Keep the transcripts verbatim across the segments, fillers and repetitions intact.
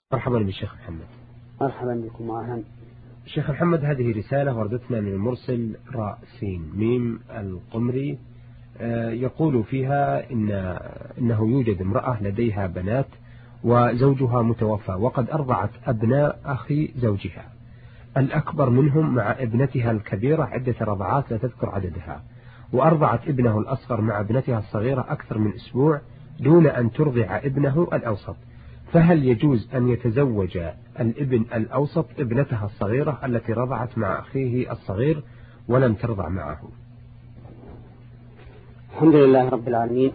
مرحبا بالشيخ محمد. مرحبا بكم وأهلا. الشيخ محمد، هذه رسالة وردتنا من المرسل راء سين ميم القمري، يقول فيها إن إنه يوجد امرأة لديها بنات وزوجها متوفى، وقد أرضعت أبناء أخي زوجها الأكبر منهم مع ابنتها الكبيرة عدة رضعات لا تذكر عددها، وأرضعت ابنه الأصغر مع ابنتها الصغيرة أكثر من أسبوع دون أن ترضع ابنه الأوسط، فهل يجوز أن يتزوج الابن الأوسط ابنتها الصغيرة التي رضعت مع أخيه الصغير ولم ترضع معه؟ الحمد لله رب العالمين،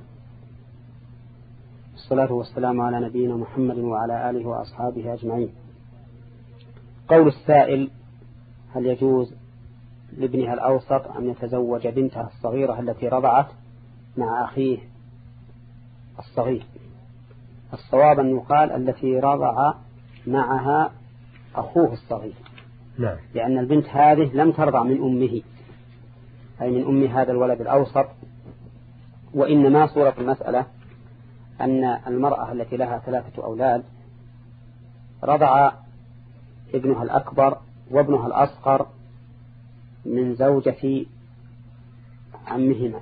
والصلاة والسلام على نبينا محمد وعلى آله وأصحابه أجمعين. قول السائل: هل يجوز لابنها الأوسط أن يتزوج بنتها الصغيرة التي رضعت مع أخيه الصغير؟ الصواب أن يقال التي رضع معها أخوه الصغير، نعم. لأن البنت هذه لم ترضع من أمه، أي من أم هذا الولد الأوسط، وإنما صورة المسألة أن المرأة التي لها ثلاثة أولاد رضع ابنها الأكبر وابنها الأصغر من زوجة عمهما،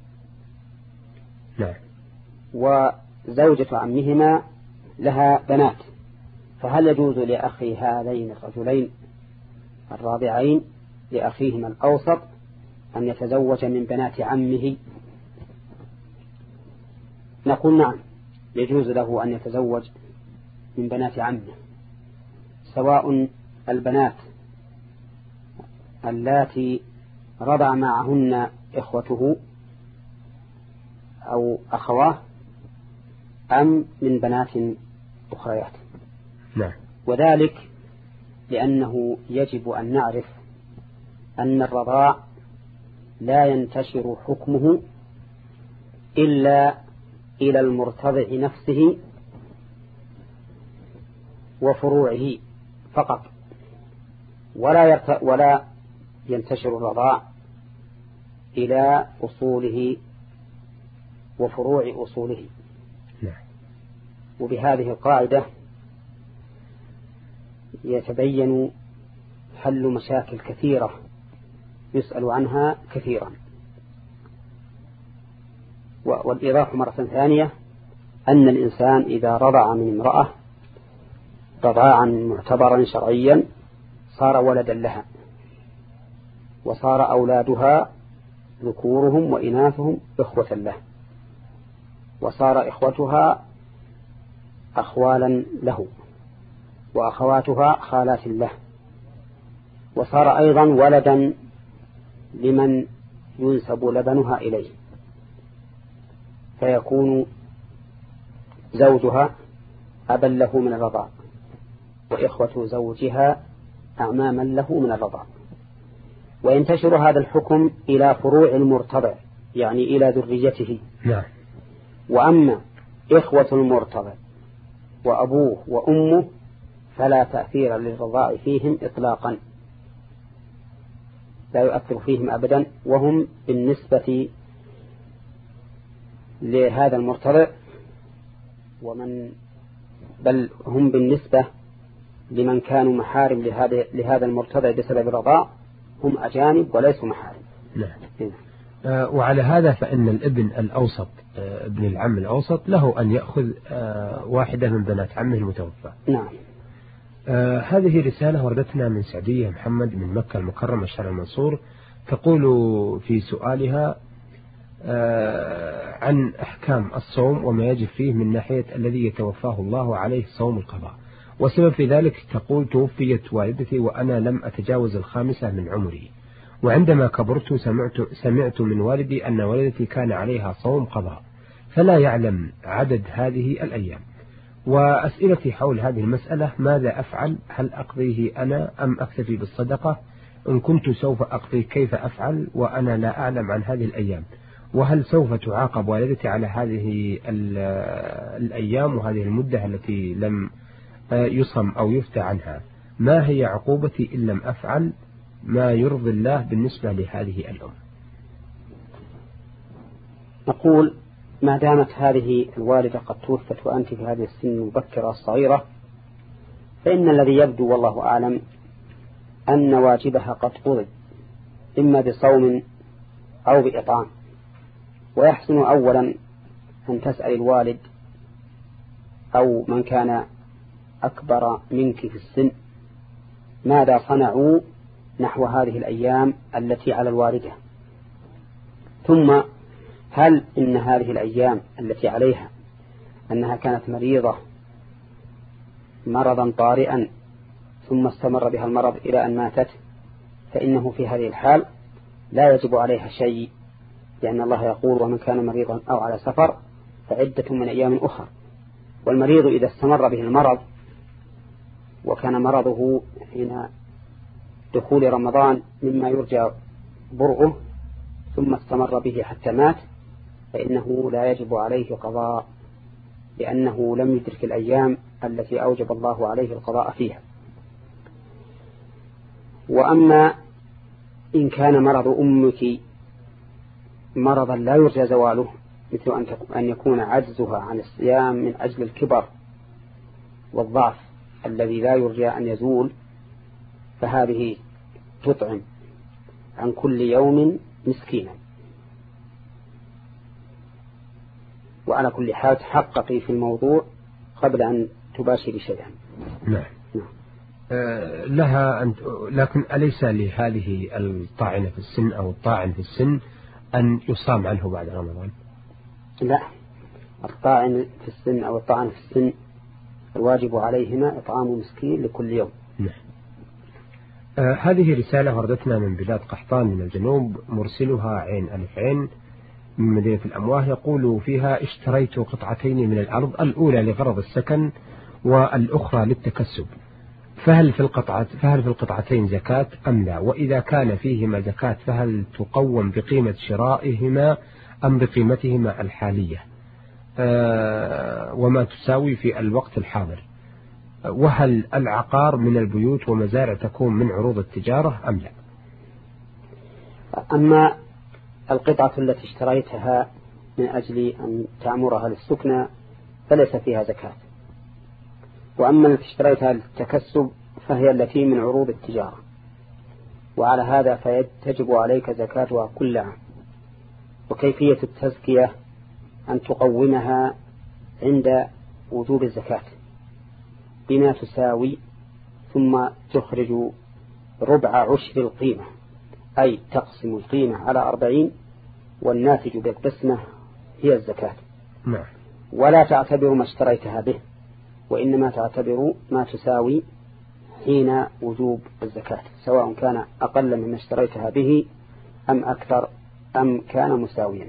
نعم. وزوجة عمهما لها بنات، فهل يجوز لأخي هذين الرجلين الرابعين لأخيهما الأوسط أن يتزوج من بنات عمه؟ نقول نعم، يجوز له أن يتزوج من بنات عمه، سواء البنات اللاتي رضع معهن إخوته أو أخواه أم من بنات أخريات. نعم. وذلك لأنه يجب أن نعرف أن الرضاع لا ينتشر حكمه إلا إلى المرتضع نفسه وفروعه فقط، ولا يرت... ولا ينتشر الرضاع إلى أصوله وفروع أصوله. نعم. وبهذه القاعدة يتبين حل مشاكل كثيرة يسأل عنها كثيرا. والإضافة مرة ثانية أن الإنسان إذا رضع من امرأة رضاعا معتبرا شرعيا صار ولدا لها، وصار أولادها ذكورهم وإناثهم إخوة له، وصار إخوتها أخوالا له، وأخواتها خالات له، وصار أيضا ولدا لمن ينسب لبنها إليه، فيكون زوجها أبا له من الرضاع، وإخوة زوجها أعماما له من الرضاع. وينتشر هذا الحكم إلى فروع المرتضع، يعني إلى ذريته. نعم. وأما إخوة المرتضع وأبوه وأمه فلا تأثير للرضاع فيهم إطلاقا، لا يؤثر فيهم أبدا، وهم بالنسبة لهذا المرتضع ومن بل هم بالنسبة لمن كانوا محارم لهذا لهذا المرتضع بسبب الرضاع هم أجانب وليسوا محارم. نعم. آه وعلى هذا فإن الابن الأوسط آه ابن العم الأوسط له أن يأخذ آه واحدة من بنات عمه المتوفى. نعم. آه هذه رسالة وردتنا من سعدية محمد من مكة المكرمة الشارع المنصور، تقول في سؤالها آه عن أحكام الصوم وما يجب فيه من ناحية الذي يتوفاه الله عليه صوم القضاء، وسبب في ذلك تقول: توفيت والدتي وأنا لم أتجاوز الخامسة من عمري، وعندما كبرت سمعت, سمعت من والدي أن والدتي كان عليها صوم قضاء، فلا يعلم عدد هذه الأيام، وأسئلتي حول هذه المسألة: ماذا أفعل؟ هل أقضيه أنا أم أكتفي بالصدقة؟ إن كنت سوف أقضي كيف أفعل وأنا لا أعلم عن هذه الأيام؟ وهل سوف تعاقب والدتي على هذه الأيام وهذه المدة التي لم يصم أو يفتى عنها؟ ما هي عقوبتي إن لم أفعل ما يرضي الله بالنسبة لهذه الأم؟ نقول: ما دامت هذه الوالدة قد توفت وأنت في هذه السن المبكرة الصغيرة فإن الذي يبدو والله أعلم أن واجبها قد قضي إما بصوم أو بإطعام. ويحسن أولا أن تسأل الوالد أو من كان أكبر منك في السن ماذا صنعوا نحو هذه الأيام التي على الوالدة، ثم هل إن هذه الأيام التي عليها أنها كانت مريضة مرضا طارئا ثم استمر بها المرض إلى أن ماتت، فإنه في هذه الحال لا يجب عليها شيء، لأن الله يقول ومن كان مريضا أو على سفر فعدة من أيام أخرى. والمريض إذا استمر به المرض وكان مرضه حين دخول رمضان مما يرجى برؤه ثم استمر به حتى مات، فإنه لا يجب عليه قضاء، لأنه لم يدرك الأيام التي أوجب الله عليه القضاء فيها. وأما إن كان مرض أمك مرضا لا يرجى زواله، مثل أن يكون عجزها عن الصيام من أجل الكبر والضعف الذي لا يرجى أن يزول، فهذه تطعم عن كل يوم مسكينا. وعلى كل حال تحققي في الموضوع قبل أن تباشري شيئا. نعم. نعم. أه لها أن، لكن أليس لهذه الطاعنة في السن أو الطاعن في السن أن يصام عنه بعد رمضان؟ لا، الطاعن في السن أو الطاعن في السن الواجب عليهما إطعام مسكين لكل يوم. نعم. أه هذه رسالة وردتنا من بلاد قحطان من الجنوب، مرسلها عين ألف عين من مدينة الأمواه، يقول فيها: اشتريت قطعتين من الأرض، الأولى لغرض السكن والأخرى للتكسب، فهل في القطعة فهل في القطعتين زكاة أم لا؟ وإذا كان فيهما زكاة فهل تقوم بقيمة شرائهما أم بقيمتهما الحالية؟ أه وما تساوي في الوقت الحاضر؟ وهل العقار من البيوت ومزارع تكون من عروض التجارة أم لا؟ أما القطعة التي اشتريتها من أجل أن تعمرها للسكنى فليس فيها زكاة، وأما التي اشتريتها للتكسب فهي التي من عروض التجارة، وعلى هذا فيجب عليك زكاتها كل عام. وكيفية التزكية أن تقومها عند وجوب الزكاة بما تساوي، ثم تخرج ربع عشر القيمة، أي تقسم القيمة على أربعين والناتج بالقسمة هي الزكاة. نعم. ولا تعتبر ما اشتريتها به، وإنما تعتبر ما تساوي حين وجوب الزكاة، سواء كان أقل مما اشتريتها به أم أكثر أم كان مساويا.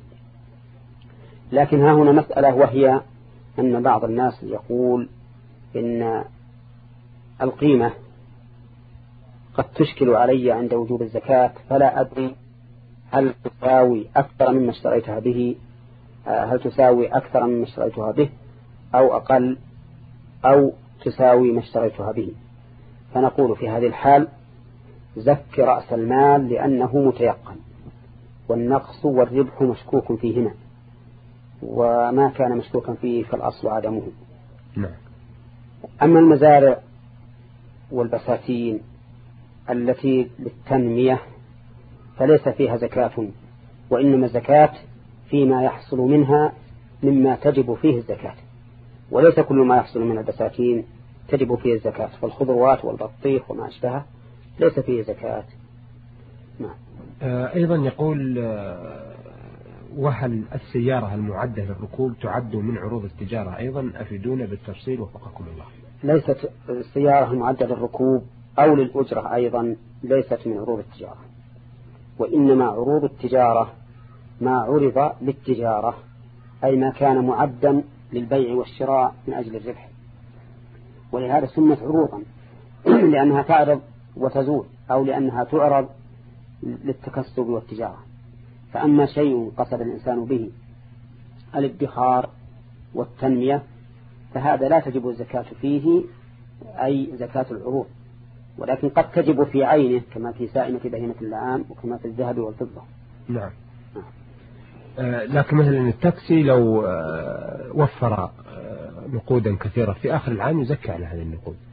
لكن ها هنا مسألة، وهي أن بعض الناس يقول إن القيمة قد تشكل علي عند وجوب الزكاة، فلا أدري هل تساوي أكثر مما اشتريتها به هل تساوي أكثر مما اشتريتها به أو أقل أو تساوي ما اشتريتها به. فنقول في هذه الحال زك رأس المال لأنه متيقن، والنقص والربح مشكوك فيهما، وما كان مشكوكا فيه فالأصل عدمه. نعم. أما المزارع والبساتين التي للتنمية فليس فيها زكاة، وإنما الزكاة فيما يحصل منها مما تجب فيه الزكاة، وليس كل ما يحصل من البساتين تجب فيه الزكاة، فالخضروات والبطيخ وما أشبهه ليس فيه زكاة. نعم. أيضا يقول: وهل السيارة المعدة للركوب تعد من عروض التجارة أيضا؟ أفيدونا بالتفصيل وفقكم الله. ليست السيارة المعدة للركوب أو للأجرة أيضا ليست من عروض التجارة، وإنما عروض التجارة ما عرض للتجارة، أي ما كان معدا للبيع والشراء من أجل الربح، ولهذا سمت عروضا لأنها تعرض وتزول، أو لأنها تعرض للتكسب والتجارة. فأما شيء قصد الإنسان به الادخار والتنمية فهذا لا تجب الزكاة فيه، أي زكاة العروض، ولكن قد تجب في عينه كما في سائمة بهيمة اللعام وكما في الذهب والفضة. نعم. آه لكن مثلا التاكسي لو آه وفر آه نقودا كثيرة في آخر العام يزكى على هذه النقود.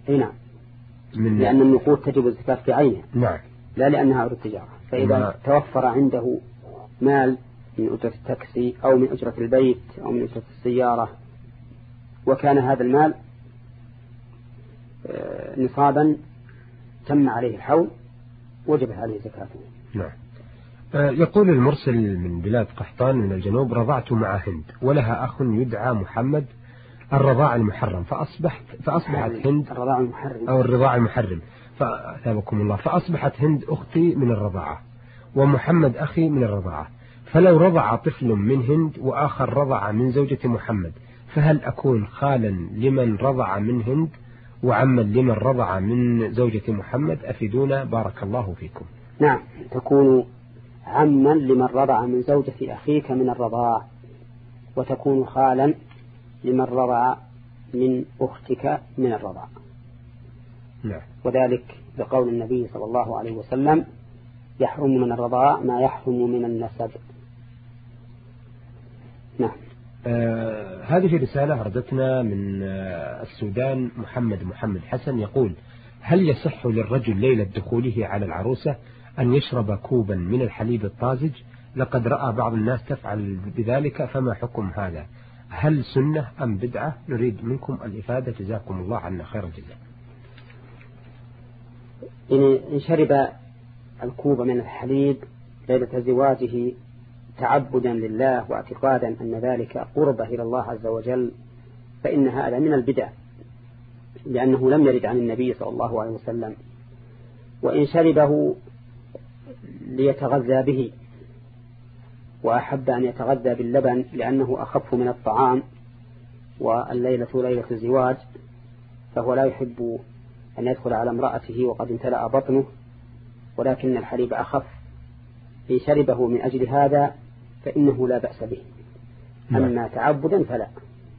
أي نعم، من لأن النقود تجب الزكاة في عينها. نعم. لا لأنها أرض التجارة. فإذا ما توفر عنده مال من أجرة التاكسي أو من أجرة البيت أو من أجرة السيارة وكان هذا المال نصابا تم عليه الحول وجب عليه زكاته. نعم. يقول المرسل من بلاد قحطان من الجنوب: رضعت مع هند ولها أخ يدعى محمد الرضاع المحرم، فأصبحت فأصبحت هند الرضاع المحرم أو الرضاع المحرم فأثابكم الله، فأصبحت هند أختي من الرضاعة ومحمد أخي من الرضاعة، فلو رضع طفل من هند وآخر رضع من زوجة محمد فهل أكون خالا لمن رضع من هند وعما لمن رضع من زوجة محمد؟ أفيدونا بارك الله فيكم. نعم، تكون عما لمن رضع من زوجة أخيك من الرضاع، وتكون خالا لمن رضع من أختك من الرضاع. نعم. وذلك بقول النبي صلى الله عليه وسلم: يحرم من الرضاع ما يحرم من النسب. نعم. آه هذه رسالة أردتنا من آه السودان. محمد محمد حسن يقول: هل يصح للرجل ليلة دخوله على العروسة أن يشرب كوبا من الحليب الطازج؟ لقد رأى بعض الناس تفعل بذلك، فما حكم هذا؟ هل سنة أم بدعة؟ نريد منكم الإفادة، جزاكم الله عنا خير الجزاء. إن شرب الكوب من الحليب ليلة زواجه تعبدا لله واعتقادا أن ذلك قربة إلى الله عز وجل فإن هذا من البدع، لأنه لم يرد عن النبي صلى الله عليه وسلم. وإن شربه ليتغذى به وأحب أن يتغذى باللبن لأنه أخف من الطعام والليلة ليلة الزواج، فهو لا يحب أن يدخل على امرأته وقد امتلأ بطنه، ولكن الحليب أخف. إن شربه من أجل هذا فإنه لا بأس به، أما تعبدا فلا.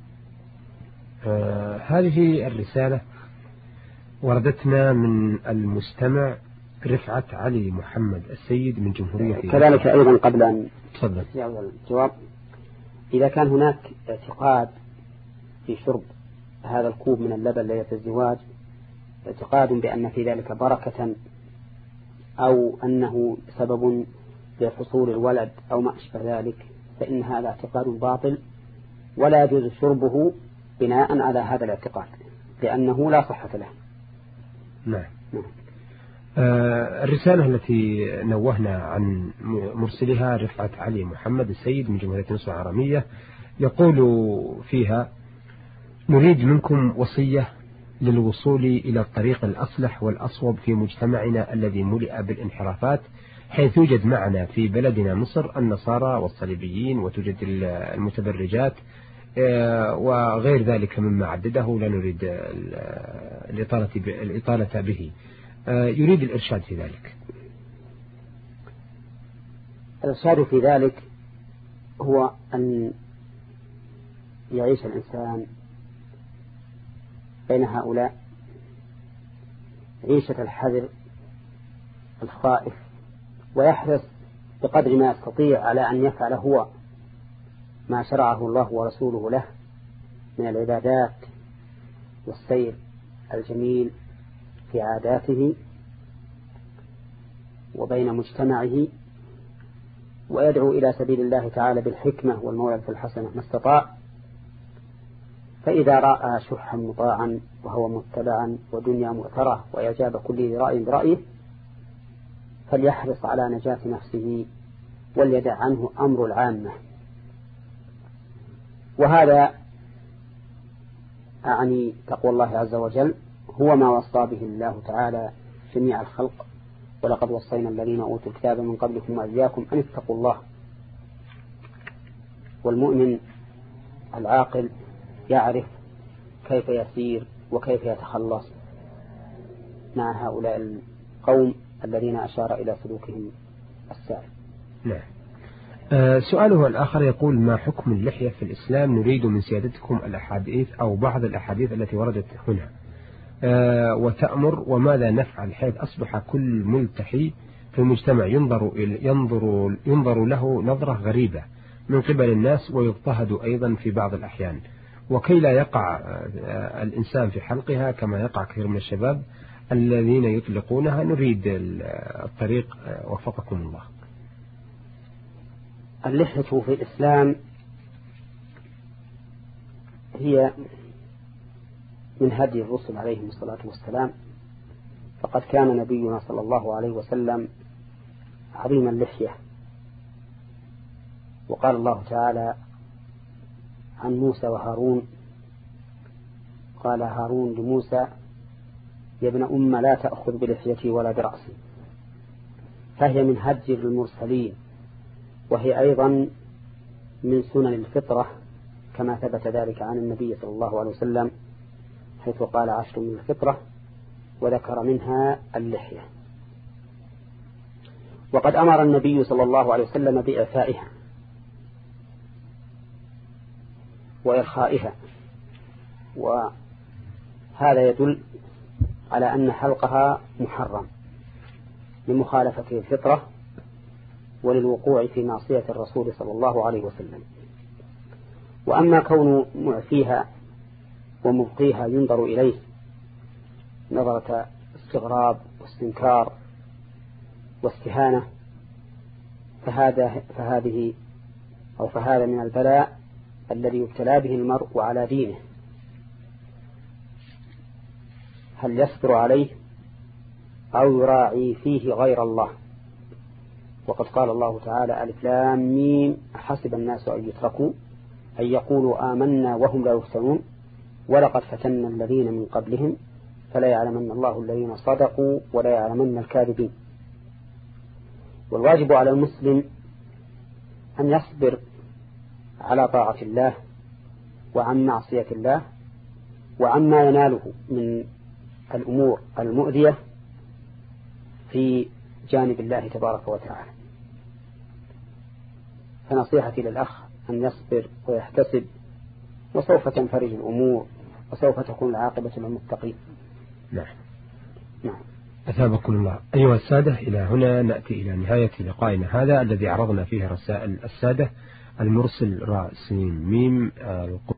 آه هذه الرسالة وردتنا من المستمع رفعة علي محمد السيد من جمهورية. كذلك أيضا قبل أن تفضل الجواب، إذا كان هناك اعتقاد في شرب هذا الكوب من اللبن ليلة الزواج، اعتقاد بأن في ذلك بركة أو أنه سبب لحصول الولد أو ما أشبه ذلك، فإن هذا اعتقاد باطل ولا يجوز شربه بناء على هذا الاعتقاد، لأنه لا صحة له. نعم. نعم. آه الرسالة التي نوهنا عن مرسلها رفعة علي محمد السيد من جمهورية مصر العربية يقول فيها: نريد منكم وصية للوصول إلى الطريق الأصلح والأصوب في مجتمعنا الذي ملئ بالانحرافات، حيث يوجد معنا في بلدنا مصر النصارى والصليبيين وتوجد المتبرجات وغير ذلك مما عدده، لا نريد الإطالة الإطالة به، يريد الإرشاد في ذلك. الإرشاد في ذلك هو أن يعيش الإنسان بين هؤلاء عيشة الحذر الخائف، ويحرص بقدر ما يستطيع على أن يفعل هو ما شرعه الله ورسوله له من العبادات والسير الجميل في عاداته وبين مجتمعه، ويدعو إلى سبيل الله تعالى بالحكمة والموعظة الحسنة ما استطاع. فإذا رأى شحا مطاعا وهو متبعا ودنيا مؤثرة وإعجاب كل رأي برأيه فليحرص على نجاة نفسه وليدع عنه أمر العامة. وهذا أعني تقوى الله عز وجل هو ما وصى به الله تعالى جميع الخلق: ولقد وصينا الذين أوتوا الكتاب من قبلكم وإياكم أن اتقوا الله. والمؤمن العاقل يعرف كيف يسير وكيف يتخلص مع هؤلاء القوم الذين أشار إلى سلوكهم السائر. نعم. آه سؤاله الآخر يقول: ما حكم اللحية في الإسلام؟ نريد من سيادتكم الأحاديث أو بعض الأحاديث التي وردت هنا آه وتأمر، وماذا نفعل حيث أصبح كل ملتحي في المجتمع ينظر, ينظر, ينظر له نظرة غريبة من قبل الناس ويضطهد أيضا في بعض الأحيان، وكي لا يقع الإنسان في حلقها كما يقع كثير من الشباب الذين يطلقونها. نريد الطريق وفقكم الله. اللحية في الإسلام هي من هدي الرسل عليهم الصلاة والسلام، فقد كان نبينا صلى الله عليه وسلم عظيم اللحية، وقال الله تعالى عن موسى وهارون، قال هارون لموسى يا ابن أم لا تأخذ بلحيتي ولا برأسي، فهي من هدي المرسلين، وهي أيضا من سنن الفطرة كما ثبت ذلك عن النبي صلى الله عليه وسلم حيث قال عشر من الفطرة وذكر منها اللحية. وقد أمر النبي صلى الله عليه وسلم بإعفائها وإرخائها، وهذا يدل على أن حلقها محرم لمخالفة الفطرة وللوقوع في معصية الرسول صلى الله عليه وسلم. وأما كون معفيها ومبقيها ينظر إليه نظرة استغراب واستنكار واستهانة، فهذا فهذه أو فهذا من البلاء الذي يبتلى به المرء على دينه، هل يصبر عليه أو يراعي فيه غير الله. وقد قال الله تعالى ألف لام ميم حسب الناس أن يتركوا أن يقولوا آمنا وهم لا يفتنون ولقد فتنا الذين من قبلهم فلا يعلمن الله الذين صدقوا ولا يعلمن الكاذبين. والواجب على المسلم أن يصبر على طاعة الله وعن معصية الله وعما يناله من الأمور المؤذية في جانب الله تبارك وتعالى. فنصيحتي للأخ أن يصبر ويحتسب، وسوف تنفرج الأمور وسوف تكون العاقبة للمتقين. نعم نعم. أثابكم الله. أيها السادة، إلى هنا نأتي إلى نهاية لقائنا هذا الذي عرضنا فيه رسائل السادة. المرسل راء سين ميم